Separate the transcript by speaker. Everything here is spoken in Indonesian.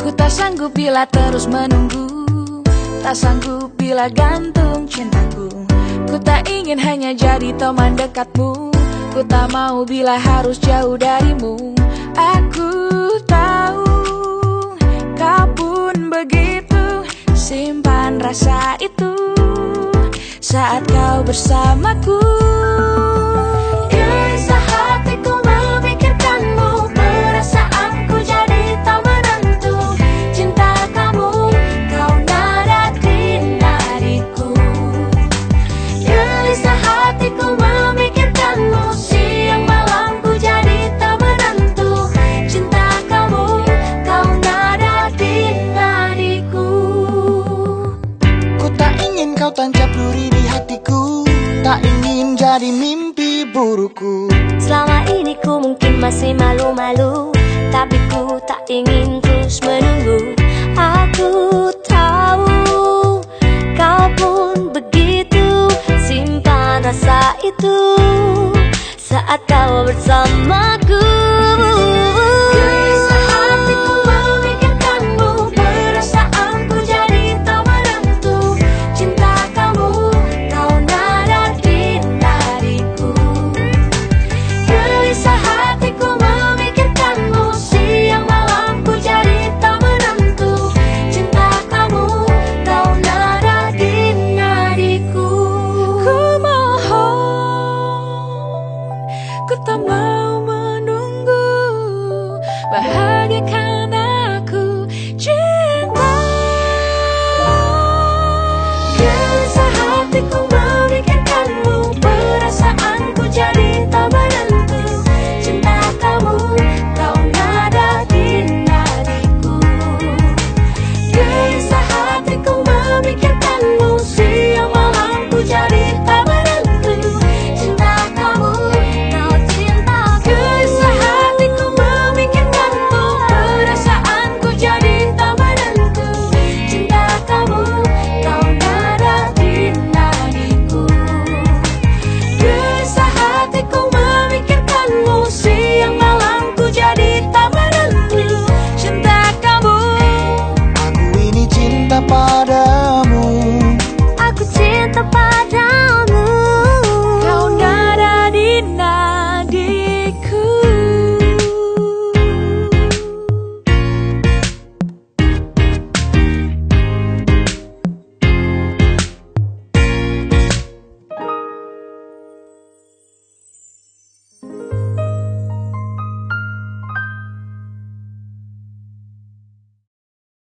Speaker 1: tak sanggup bila terus menunggu, tak sanggup bila gantung cintaku. Ku tak ingin hanya jadi teman dekatmu, ku tak mau bila harus jauh darimu. Aku tahu kau pun begitu, simpan rasa itu saat kau bersamaku.
Speaker 2: Gelisah hatiku memikirkanmu, perasaanku jadi tak menentu. Cinta kamu, kau nada di nadiku. Gelisah hatiku memikirkanmu, siang malamku jadi tak menentu. Cinta kamu, kau nada di nadiku.
Speaker 3: Ku tak ingin kau tancap duri di hatiku, tak ingin jadi mimpi burukku.
Speaker 2: Selama ini ku mungkin masih malu-malu, tapi ku tak ingin terus menunggu. Aku tahu kau pun begitu, simpan rasa itu saat kau bersamaku.